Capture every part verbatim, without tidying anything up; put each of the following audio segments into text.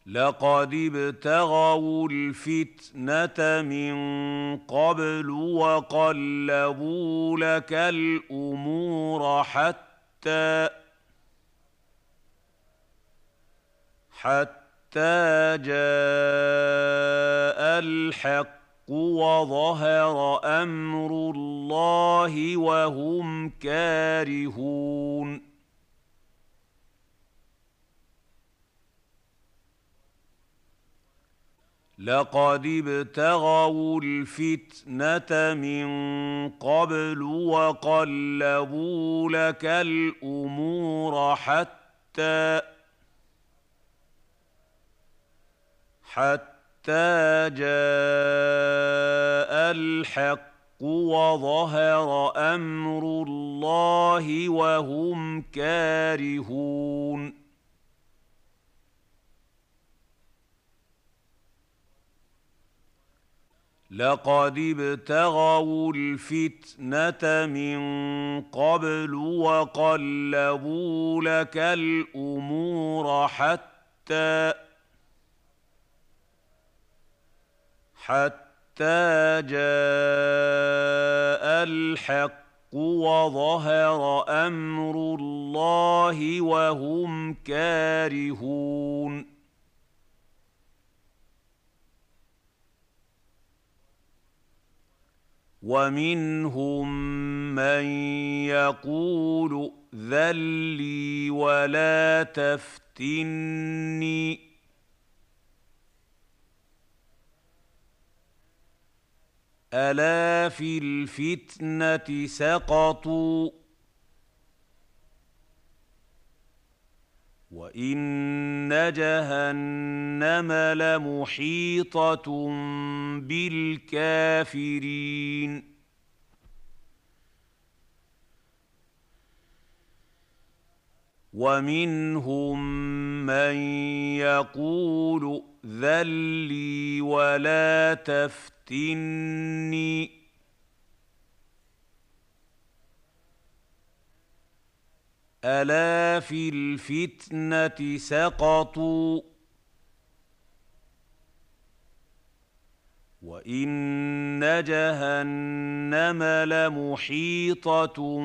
لقد ابتغوا الفتنة من قبل وقلبوا لك الأمور حتى حتى جاء الحق وظهر أمر الله وهم كارهون لقد ابتغوا الفتنة من قبل وقلبوا لك الأمور حتى حتى جاء الحق وظهر أمر الله وهم كارهون لقد ابتغوا الفتنة من قبل وقلبوا لك الأمور حتى حتى جاء الحق وظهر أمر الله وهم كارهون ومنهم من يقول ائذن لي ولا تفتني ألا في الفتنة سقطوا وإن جهنم لمحيطة بالكافرين ومنهم من يقول ائذن لي ولا تفتني ألا في الفتنة سقطوا وإن جهنم لمحيطة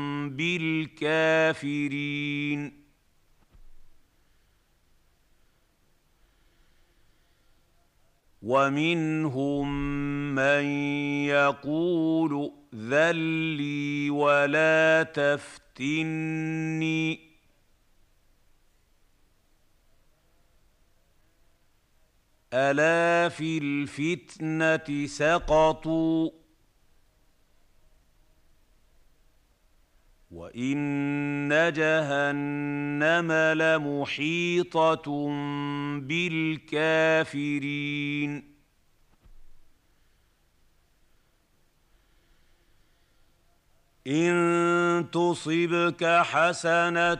بالكافرين ومنهم من يقول ائذن لي ولا تفتني ألا في الفتنة سقطوا وإن جهنم لمحيطة بالكافرين إن تصبك حسنة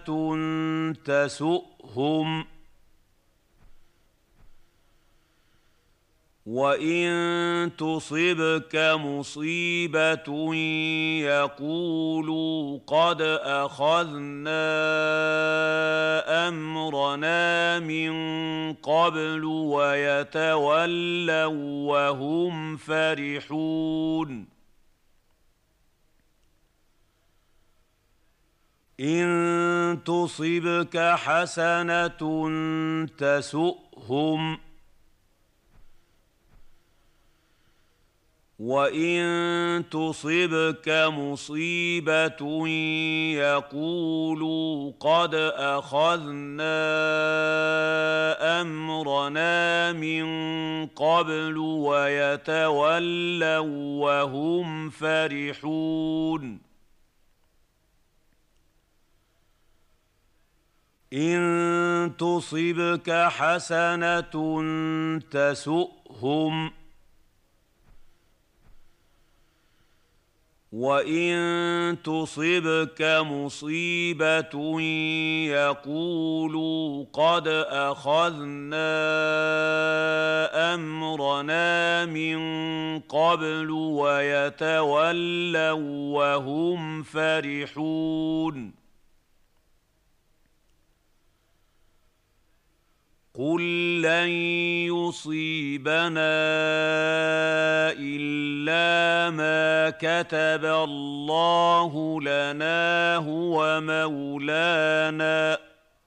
تسؤهم وإن تصبك مصيبة يقولوا قد أخذنا أمرنا من قبل ويتولوا وهم فرحون إن تصبك حسنة تسؤهم وإن تصبك مصيبة يقولوا قد أخذنا أمرنا من قبل ويتولوا وهم فرحون إن تصبك حسنة تسؤهم وإن تصبك مصيبة يقولوا قد أخذنا أمرنا من قبل ويتولوا وهم فرحون قل لن يصيبنا إلا ما كتب الله لنا هو مولانا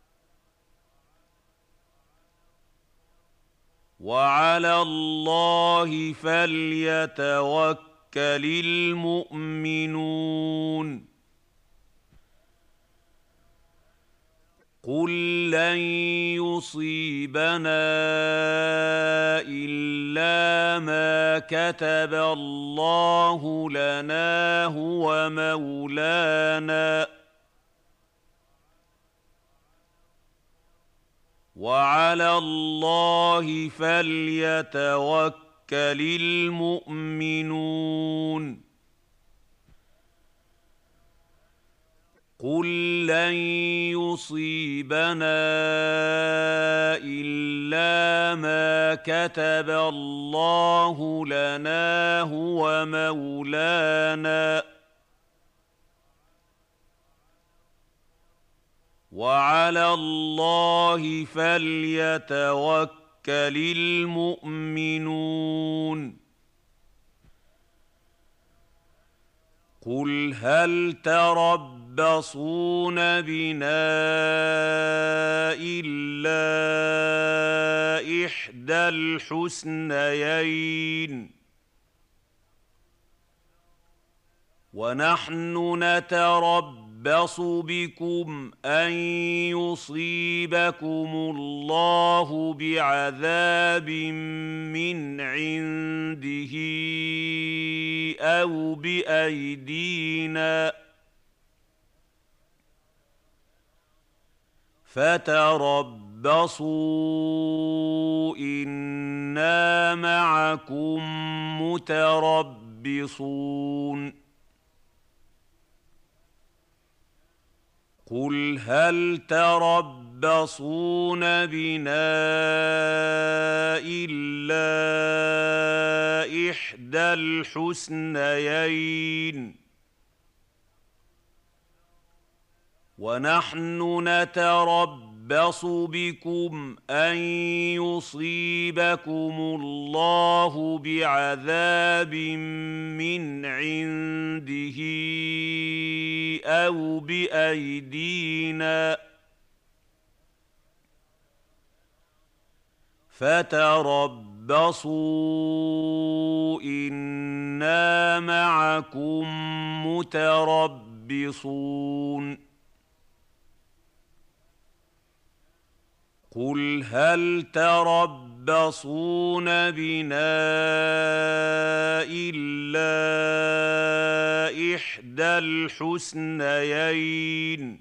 وعلى الله فليتوكل المؤمنون قل لن يصيبنا إلا ما كتب الله لنا هو مولانا وعلى الله فليتوكل المؤمنون قل لن يصيبنا إلا ما كتب الله لنا هو مولانا وعلى الله فليتوكل المؤمنون قل هل تربصون بنا إلا إحدى الحسنيين ونحن نتربص بكم أن يصيبكم الله بعذاب من عنده أو بأيدينا فتربصوا إنا معكم متربصون قل هل تربصون بنا إلا إحدى الحسنيين ونحن نتربص بكم أن يصيبكم الله بعذاب من عنده أو بأيدينا فتربصوا إنا معكم متربصون قل هل تربصون بنا إلا إحدى الحسنيين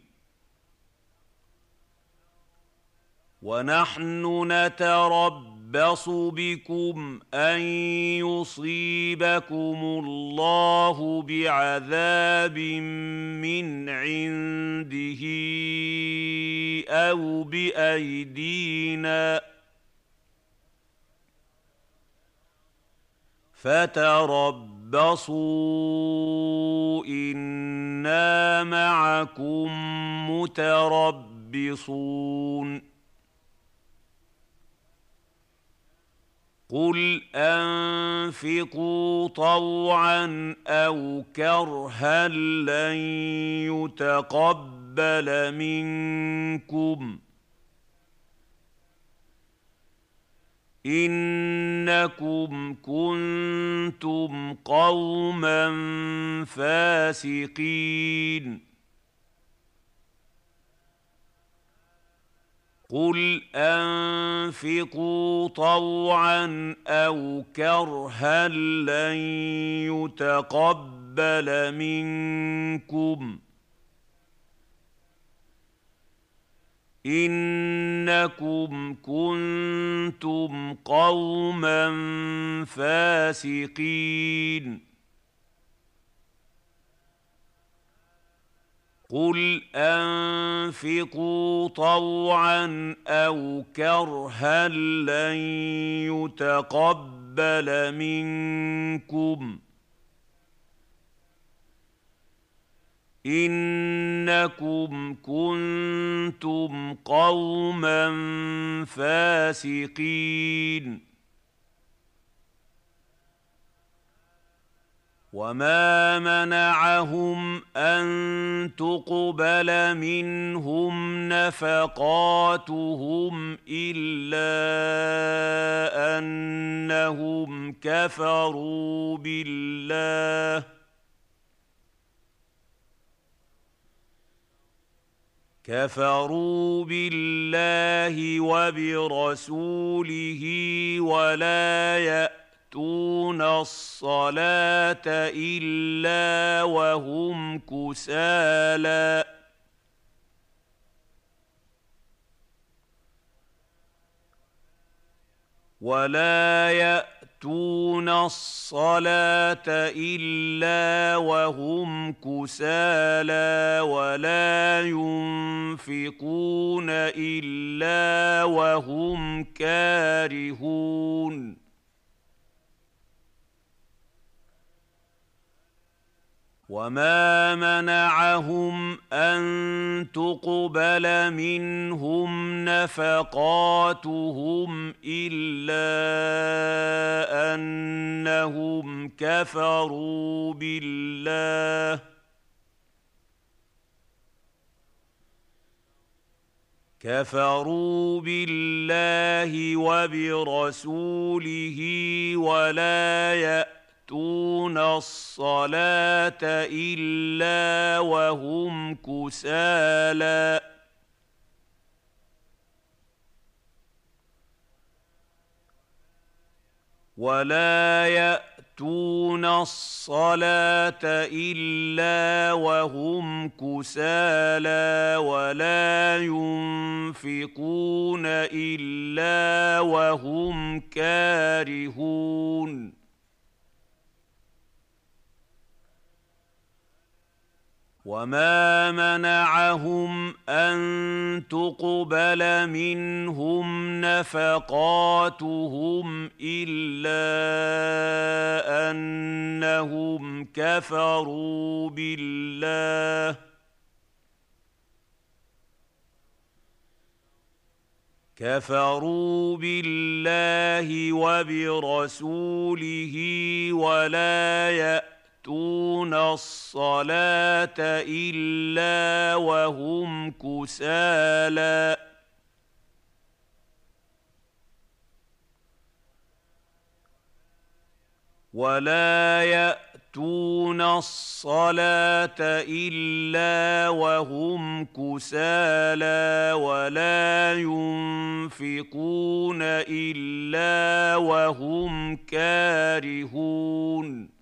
ونحن نتربص بكم أن يصيبكم الله بعذاب من عنده أو بأيدينا فتربصوا إنا معكم متربصون قل أنفقوا طوعا أو كرها لن يتقبل منكم إنكم كنتم قوما فاسقين قل أنفقوا طوعا أو كرها لن يتقبل منكم إنكم كنتم قوما فاسقين قل أنفقوا طوعا أو كرها لن يتقبل منكم إنكم كنتم قوما فاسقين وما منعهم أن تقبل منهم نفقاتهم إلا أنهم كفروا بالله كفروا بالله وبرسوله ولا يأتون الصلاة إلا وهم كسالى ولا يأتون الصلاة إلا وهم كسالى ولا ينفقون إلا وهم كارهون وما منعهم أن تقبل منهم نفقاتهم إلا أنهم كفروا بالله كفروا بالله وبرسوله ولا يأتون يأتون الصلاة إلا وهم كسالى ولا يأتون الصلاة إلا وهم كسالى ولا ينفقون إلا وهم كارهون وما منعهم أن تقبل منهم نفقاتهم إلا أنهم كفروا بالله كفروا بالله وبرسوله ولا يأتون يأتون الصلاة إلا وهم كسالى ولا يأتون الصلاة إلا وهم كسالى ولا ينفقون إلا وهم كارهون